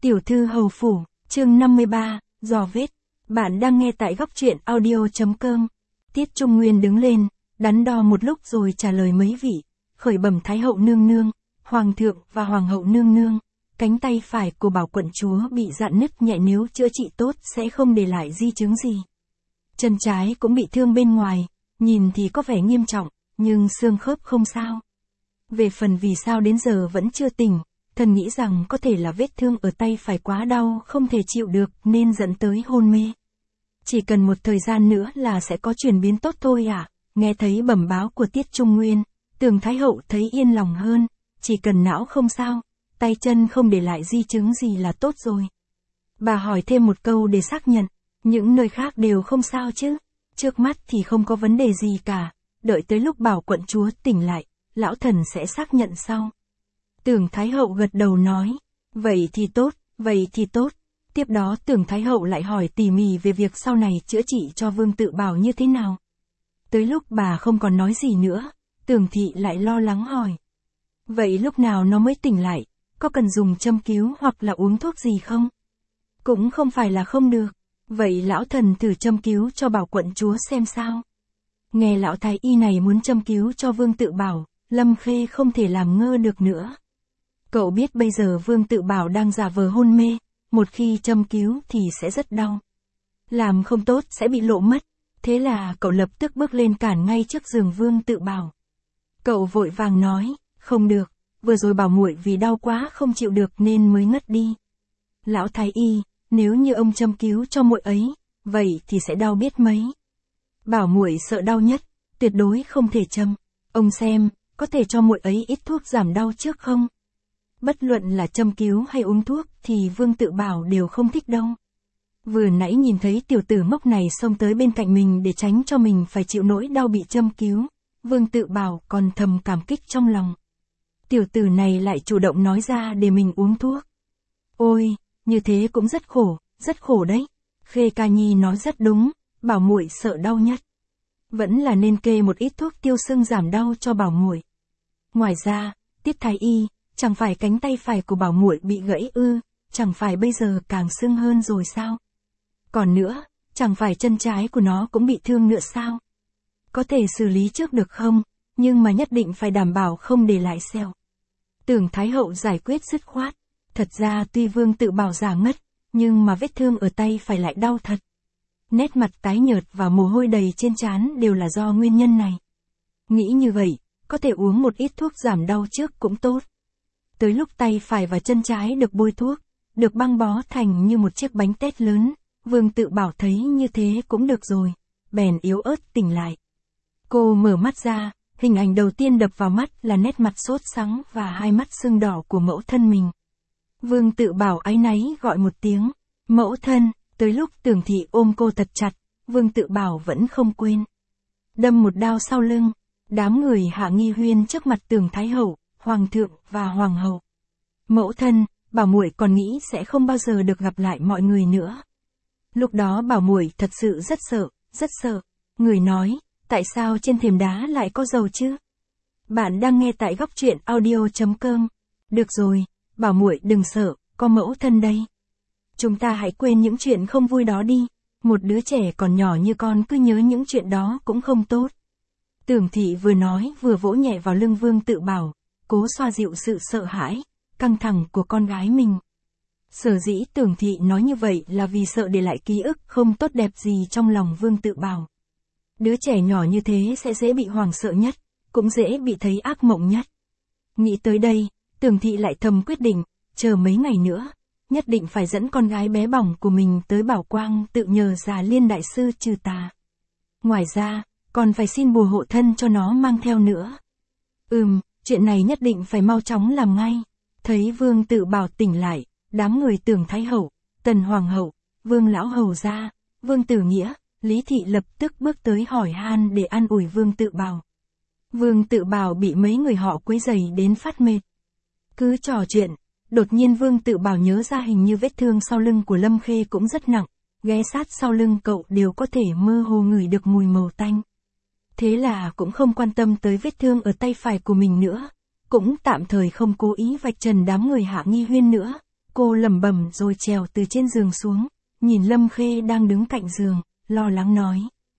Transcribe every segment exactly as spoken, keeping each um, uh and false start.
Tiểu thư hầu phủ, chương năm mươi ba, dò vết. Bạn đang nghe tại góc truyện audio chấm com. Tiết Trung Nguyên đứng lên, đắn đo một lúc rồi trả lời mấy vị, khởi bẩm Thái hậu nương nương, Hoàng thượng và Hoàng hậu nương nương. Cánh tay phải của Bảo quận chúa bị rạn nứt nhẹ, nếu chữa trị tốt sẽ không để lại di chứng gì. Chân trái cũng bị thương bên ngoài, nhìn thì có vẻ nghiêm trọng, nhưng xương khớp không sao. Về phần vì sao đến giờ vẫn chưa tỉnh, thần nghĩ rằng có thể là vết thương ở tay phải quá đau không thể chịu được nên dẫn tới hôn mê. Chỉ cần một thời gian nữa là sẽ có chuyển biến tốt thôi ạ. À? Nghe thấy bẩm báo của Tiết Trung Nguyên, Tường Thái hậu thấy yên lòng hơn, chỉ cần não không sao, tay chân không để lại di chứng gì là tốt rồi. Bà hỏi thêm một câu để xác nhận, những nơi khác đều không sao chứ? Trước mắt thì không có vấn đề gì cả, đợi tới lúc Bảo quận chúa tỉnh lại, lão thần sẽ xác nhận sau. Tưởng Thái hậu gật đầu nói, vậy thì tốt, vậy thì tốt. Tiếp đó Tưởng Thái hậu lại hỏi tỉ mỉ về việc sau này chữa trị cho Vương Tự Bảo như thế nào. Tới lúc bà không còn nói gì nữa, Tưởng thị lại lo lắng hỏi. Vậy lúc nào nó mới tỉnh lại, có cần dùng châm cứu hoặc là uống thuốc gì không? Cũng không phải là không được, vậy lão thần thử châm cứu cho Bảo quận chúa xem sao. Nghe lão thái y này muốn châm cứu cho Vương Tự Bảo, Lâm Khê không thể làm ngơ được nữa. Cậu biết bây giờ Vương Tự Bảo đang giả vờ hôn mê, một khi châm cứu thì sẽ rất đau. Làm không tốt sẽ bị lộ mất, thế là cậu lập tức bước lên cản ngay trước giường Vương Tự Bảo. Cậu vội vàng nói, không được, vừa rồi Bảo muội vì đau quá không chịu được nên mới ngất đi. Lão thái y, nếu như ông châm cứu cho muội ấy, vậy thì sẽ đau biết mấy. Bảo muội sợ đau nhất, tuyệt đối không thể châm. Ông xem, có thể cho muội ấy ít thuốc giảm đau trước không? Bất luận là châm cứu hay uống thuốc thì Vương Tự Bảo đều không thích đâu. Vừa nãy nhìn thấy tiểu tử ngốc này xông tới bên cạnh mình để tránh cho mình phải chịu nỗi đau bị châm cứu, Vương Tự Bảo còn thầm cảm kích trong lòng. Tiểu tử này lại chủ động nói ra để mình uống thuốc. Ôi, như thế cũng rất khổ, rất khổ đấy. Khê Ca Nhi nói rất đúng, Bảo muội sợ đau nhất. Vẫn là nên kê một ít thuốc tiêu sưng giảm đau cho Bảo muội. Ngoài ra, Tiết thái y, chẳng phải cánh tay phải của Bảo muội bị gãy ư, chẳng phải bây giờ càng sưng hơn rồi sao? Còn nữa, chẳng phải chân trái của nó cũng bị thương nữa sao? Có thể xử lý trước được không, nhưng mà nhất định phải đảm bảo không để lại sẹo. Tưởng Thái hậu giải quyết dứt khoát. Thật ra tuy Vương Tự Bảo giả ngất, nhưng mà vết thương ở tay phải lại đau thật. Nét mặt tái nhợt và mồ hôi đầy trên trán đều là do nguyên nhân này. Nghĩ như vậy, có thể uống một ít thuốc giảm đau trước cũng tốt. Tới lúc tay phải và chân trái được bôi thuốc, được băng bó thành như một chiếc bánh tét lớn, Vương Tự Bảo thấy như thế cũng được rồi, bèn yếu ớt tỉnh lại. Cô mở mắt ra, hình ảnh đầu tiên đập vào mắt là nét mặt sốt sắng và hai mắt sưng đỏ của mẫu thân mình. Vương Tự Bảo áy náy gọi một tiếng, mẫu thân, tới lúc Tưởng thị ôm cô thật chặt, Vương Tự Bảo vẫn không quên. Đâm một đao sau lưng, đám người hạ nghi huyên trước mặt Tưởng Thái hậu, Hoàng thượng và Hoàng hậu. Mẫu thân, Bảo muội còn nghĩ sẽ không bao giờ được gặp lại mọi người nữa. Lúc đó Bảo muội thật sự rất sợ, rất sợ. Người nói, tại sao trên thềm đá lại có dầu chứ? Bạn đang nghe tại góc truyện audio chấm com. Được rồi, Bảo muội đừng sợ, có mẫu thân đây. Chúng ta hãy quên những chuyện không vui đó đi. Một đứa trẻ còn nhỏ như con cứ nhớ những chuyện đó cũng không tốt. Tưởng thị vừa nói vừa vỗ nhẹ vào lưng Vương Tự Bảo, cố xoa dịu sự sợ hãi, căng thẳng của con gái mình. Sở dĩ Tưởng thị nói như vậy là vì sợ để lại ký ức không tốt đẹp gì trong lòng Vương Tự Bảo. Đứa trẻ nhỏ như thế sẽ dễ bị hoảng sợ nhất, cũng dễ bị thấy ác mộng nhất. Nghĩ tới đây, Tưởng thị lại thầm quyết định, chờ mấy ngày nữa, nhất định phải dẫn con gái bé bỏng của mình tới Bảo Quang tự nhờ Già Liên đại sư trừ tà. Ngoài ra, còn phải xin bùa hộ thân cho nó mang theo nữa. Ừm, chuyện này nhất định phải mau chóng làm ngay. Thấy Vương Tự Bảo tỉnh lại, đám người Tưởng Thái hậu, Tần Hoàng hậu, Vương lão hầu gia, Vương Tử Nghĩa, Lý thị lập tức bước tới hỏi han để an ủi Vương Tự Bảo. Vương Tự Bảo bị mấy người họ quấy rầy đến phát mệt. Cứ trò chuyện, đột nhiên Vương Tự Bảo nhớ ra hình như vết thương sau lưng của Lâm Khê cũng rất nặng, ghé sát sau lưng cậu đều có thể mơ hồ ngửi được mùi màu tanh. Thế là cũng không quan tâm tới vết thương ở tay phải của mình nữa, cũng tạm thời không cố ý vạch trần đám người Hạ Nghi Huyên nữa, Cô lẩm bẩm rồi trèo từ trên giường xuống, nhìn Lâm Khê đang đứng cạnh giường, lo lắng nói.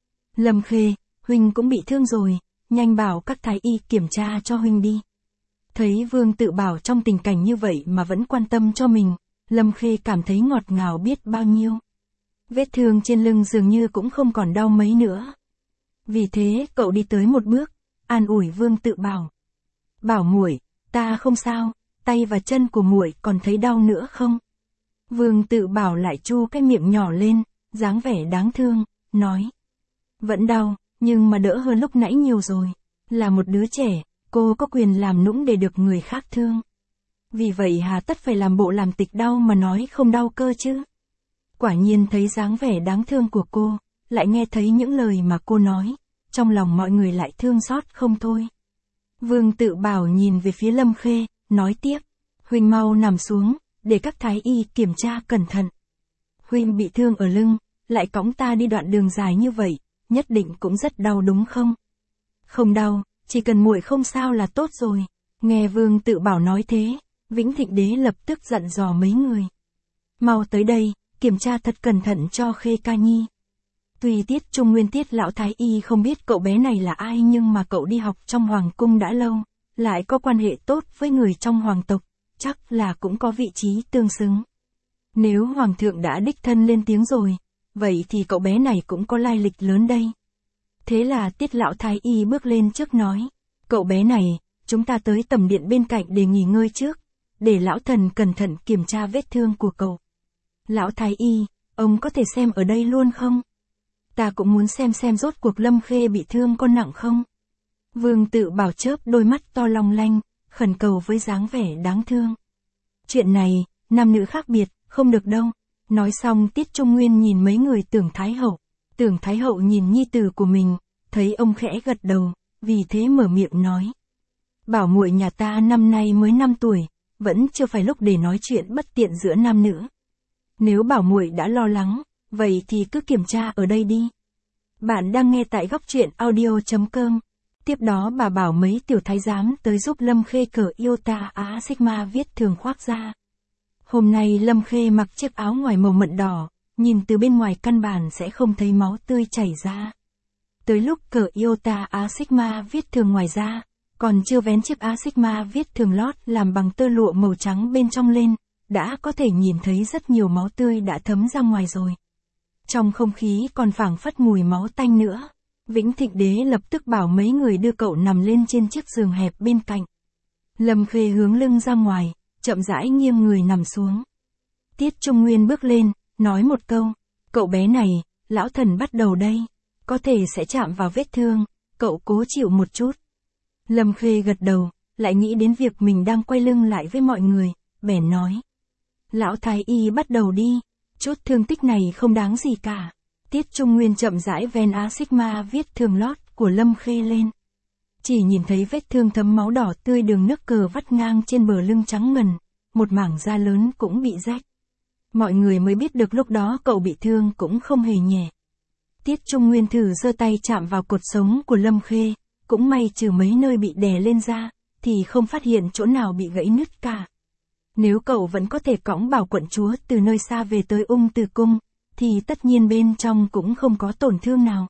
Lâm Khê, huynh cũng bị thương rồi, nhanh bảo các thái y kiểm tra cho huynh đi. Thấy Vương Tự Bảo trong tình cảnh như vậy mà vẫn quan tâm cho mình, Lâm Khê cảm thấy ngọt ngào biết bao nhiêu. Vết thương trên lưng dường như cũng không còn đau mấy nữa. Vì thế cậu đi tới một bước, an ủi Vương Tự Bảo. Bảo muội, ta không sao, tay và chân của muội còn thấy đau nữa không? Vương Tự Bảo lại chu cái miệng nhỏ lên, dáng vẻ đáng thương, nói. Vẫn đau, nhưng mà đỡ hơn lúc nãy nhiều rồi. Là một đứa trẻ, cô có quyền làm nũng để được người khác thương. Vì vậy hà tất phải làm bộ làm tịch đau mà nói không đau cơ chứ. Quả nhiên thấy dáng vẻ đáng thương của cô, lại nghe thấy những lời mà cô nói, trong lòng mọi người lại thương xót không thôi. Vương Tự Bảo nhìn về phía Lâm Khê, nói tiếp, huynh mau nằm xuống, để các thái y kiểm tra cẩn thận. Huynh bị thương ở lưng, lại cõng ta đi đoạn đường dài như vậy, nhất định cũng rất đau đúng không? Không đau, chỉ cần muội không sao là tốt rồi. Nghe Vương Tự Bảo nói thế, Vĩnh Thịnh Đế lập tức dặn dò mấy người. Mau tới đây, kiểm tra thật cẩn thận cho Khê Ca Nhi. Tuy Tiết Trung Nguyên Tiết lão thái y không biết cậu bé này là ai, nhưng mà cậu đi học trong hoàng cung đã lâu, lại có quan hệ tốt với người trong hoàng tộc, chắc là cũng có vị trí tương xứng. Nếu hoàng thượng đã đích thân lên tiếng rồi, vậy thì cậu bé này cũng có lai lịch lớn đây. Thế là Tiết lão thái y bước lên trước nói, cậu bé này, chúng ta tới tầm điện bên cạnh để nghỉ ngơi trước, để lão thần cẩn thận kiểm tra vết thương của cậu. Lão thái y, ông có thể xem ở đây luôn không? Ta cũng muốn xem xem rốt cuộc Lâm Khê bị thương có nặng không? Vương Tự Bảo chớp đôi mắt to long lanh, khẩn cầu với dáng vẻ đáng thương. Chuyện này, nam nữ khác biệt, không được đâu. Nói xong Tiết Trung Nguyên nhìn mấy người Tưởng Thái Hậu. Tưởng Thái Hậu nhìn nhi tử của mình, thấy ông khẽ gật đầu, vì thế mở miệng nói. Bảo muội nhà ta năm nay mới năm tuổi, vẫn chưa phải lúc để nói chuyện bất tiện giữa nam nữ. Nếu bảo muội đã lo lắng, vậy thì cứ kiểm tra ở đây đi. Bạn đang nghe tại góc truyện audio chấm com. Tiếp đó bà bảo mấy tiểu thái giám tới giúp Lâm Khê cởi Iota Á Sigma viết thường khoác ra. Hôm nay Lâm Khê mặc chiếc áo ngoài màu mận đỏ, nhìn từ bên ngoài căn bản sẽ không thấy máu tươi chảy ra. Tới lúc cởi Iota Á Sigma viết thường ngoài ra, còn chưa vén chiếc Á Sigma viết thường lót làm bằng tơ lụa màu trắng bên trong lên, đã có thể nhìn thấy rất nhiều máu tươi đã thấm ra ngoài rồi. Trong không khí còn phảng phất mùi máu tanh nữa. Vĩnh Thịnh Đế lập tức bảo mấy người đưa cậu nằm lên trên chiếc giường hẹp bên cạnh. Lâm Khê hướng lưng ra ngoài, chậm rãi nghiêng người nằm xuống. Tiết Trung Nguyên bước lên, nói một câu, cậu bé này, lão thần bắt đầu đây, có thể sẽ chạm vào vết thương, cậu cố chịu một chút. Lâm Khê gật đầu, lại nghĩ đến việc mình đang quay lưng lại với mọi người, bèn nói. Lão thái y bắt đầu đi, chút thương tích này không đáng gì cả. Tiết Trung Nguyên chậm rãi ven Á Sigma viết thương lót của Lâm Khê lên. Chỉ nhìn thấy vết thương thấm máu đỏ tươi, đường nước cờ vắt ngang trên bờ lưng trắng ngần, một mảng da lớn cũng bị rách. Mọi người mới biết được lúc đó cậu bị thương cũng không hề nhẹ. Tiết Trung Nguyên thử giơ tay chạm vào cột sống của Lâm Khê, cũng may trừ mấy nơi bị đè lên da, thì không phát hiện chỗ nào bị gãy nứt cả. Nếu cậu vẫn có thể cõng Bảo quận chúa từ nơi xa về tới Ung Từ Cung, thì tất nhiên bên trong cũng không có tổn thương nào.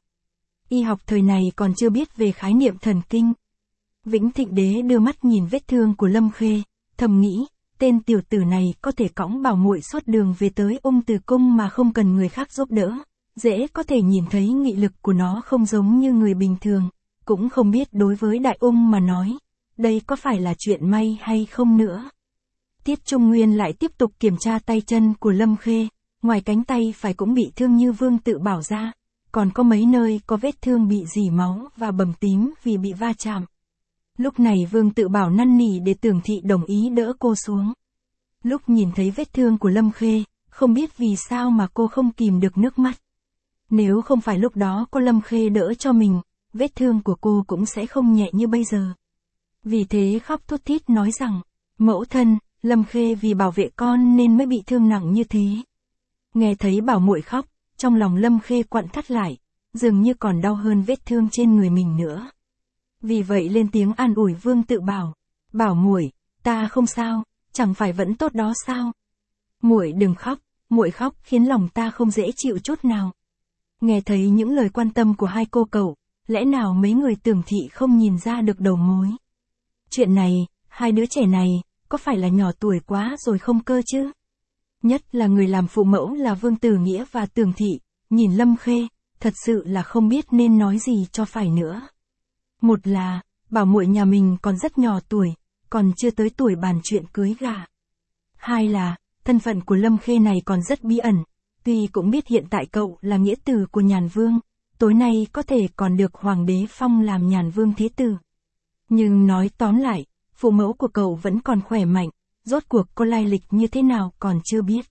Y học thời này còn chưa biết về khái niệm thần kinh. Vĩnh Thịnh Đế đưa mắt nhìn vết thương của Lâm Khê, thầm nghĩ, tên tiểu tử này có thể cõng Bảo muội suốt đường về tới Ung Từ Cung mà không cần người khác giúp đỡ, dễ có thể nhìn thấy nghị lực của nó không giống như người bình thường, cũng không biết đối với Đại Ung mà nói, đây có phải là chuyện may hay không nữa. Tiết Trung Nguyên lại tiếp tục kiểm tra tay chân của Lâm Khê, ngoài cánh tay phải cũng bị thương như Vương Tự Bảo ra, còn có mấy nơi có vết thương bị rỉ máu và bầm tím vì bị va chạm. Lúc này Vương Tự Bảo năn nỉ để Tưởng Thị đồng ý đỡ cô xuống. Lúc nhìn thấy vết thương của Lâm Khê, không biết vì sao mà cô không kìm được nước mắt. Nếu không phải lúc đó có Lâm Khê đỡ cho mình, vết thương của cô cũng sẽ không nhẹ như bây giờ. Vì thế khóc thút thít nói rằng, mẫu thân, Lâm Khê vì bảo vệ con nên mới bị thương nặng như thế. Nghe thấy bảo muội khóc, trong lòng Lâm Khê quặn thắt lại, dường như còn đau hơn vết thương trên người mình nữa. Vì vậy lên tiếng an ủi Vương Tự Bảo, bảo muội, ta không sao, chẳng phải vẫn tốt đó sao? Muội đừng khóc, muội khóc khiến lòng ta không dễ chịu chút nào. Nghe thấy những lời quan tâm của hai cô cậu, lẽ nào mấy người Tưởng thị không nhìn ra được đầu mối. Chuyện này, hai đứa trẻ này, có phải là nhỏ tuổi quá rồi không cơ chứ? Nhất là người làm phụ mẫu là Vương Tử Nghĩa và Tưởng thị, nhìn Lâm Khê, thật sự là không biết nên nói gì cho phải nữa. Một là, bảo muội nhà mình còn rất nhỏ tuổi, còn chưa tới tuổi bàn chuyện cưới gả. Hai là, thân phận của Lâm Khê này còn rất bí ẩn, tuy cũng biết hiện tại cậu là nghĩa tử của Nhàn Vương, tối nay có thể còn được Hoàng đế phong làm Nhàn Vương thế tử. Nhưng nói tóm lại, phụ mẫu của cậu vẫn còn khỏe mạnh, rốt cuộc có lai lịch như thế nào còn chưa biết.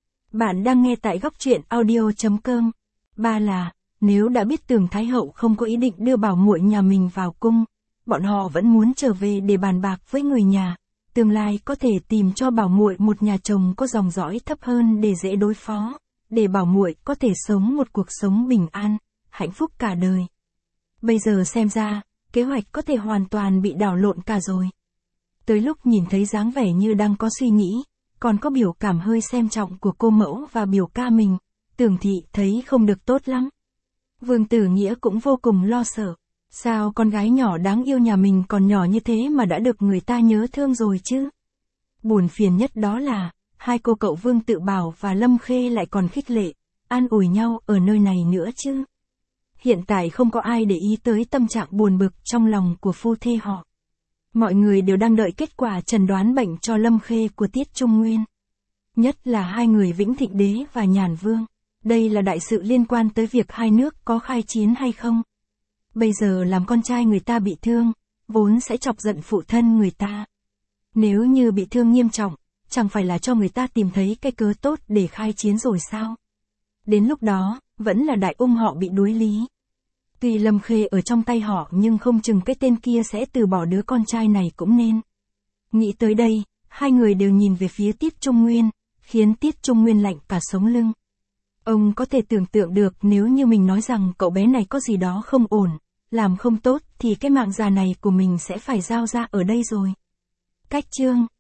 Bạn đang nghe tại góc truyện audio chấm com. Ba là, nếu đã biết Tưởng Thái Hậu không có ý định đưa bảo muội nhà mình vào cung, bọn họ vẫn muốn trở về để bàn bạc với người nhà, tương lai có thể tìm cho bảo muội một nhà chồng có dòng dõi thấp hơn để dễ đối phó, để bảo muội có thể sống một cuộc sống bình an, hạnh phúc cả đời. Bây giờ xem ra, kế hoạch có thể hoàn toàn bị đảo lộn cả rồi. Tới lúc nhìn thấy dáng vẻ như đang có suy nghĩ, còn có biểu cảm hơi xem trọng của cô mẫu và biểu ca mình, Tưởng thị thấy không được tốt lắm. Vương Tử Nghĩa cũng vô cùng lo sợ. Sao con gái nhỏ đáng yêu nhà mình còn nhỏ như thế mà đã được người ta nhớ thương rồi chứ? Buồn phiền nhất đó là, hai cô cậu Vương Tự Bảo và Lâm Khê lại còn khích lệ, an ủi nhau ở nơi này nữa chứ. Hiện tại không có ai để ý tới tâm trạng buồn bực trong lòng của phu thê họ. Mọi người đều đang đợi kết quả chẩn đoán bệnh cho Lâm Khê của Tiết Trung Nguyên. Nhất là hai người Vĩnh Thịnh Đế và Nhàn Vương. Đây là đại sự liên quan tới việc hai nước có khai chiến hay không. Bây giờ làm con trai người ta bị thương, vốn sẽ chọc giận phụ thân người ta. Nếu như bị thương nghiêm trọng, chẳng phải là cho người ta tìm thấy cái cớ tốt để khai chiến rồi sao? Đến lúc đó, vẫn là đại ung họ bị đối lý. Tuy Lâm Khê ở trong tay họ nhưng không chừng cái tên kia sẽ từ bỏ đứa con trai này cũng nên. Nghĩ tới đây, hai người đều nhìn về phía Tiết Trung Nguyên, khiến Tiết Trung Nguyên lạnh cả sống lưng. Ông có thể tưởng tượng được nếu như mình nói rằng cậu bé này có gì đó không ổn, làm không tốt thì cái mạng già này của mình sẽ phải giao ra ở đây rồi. Cách chương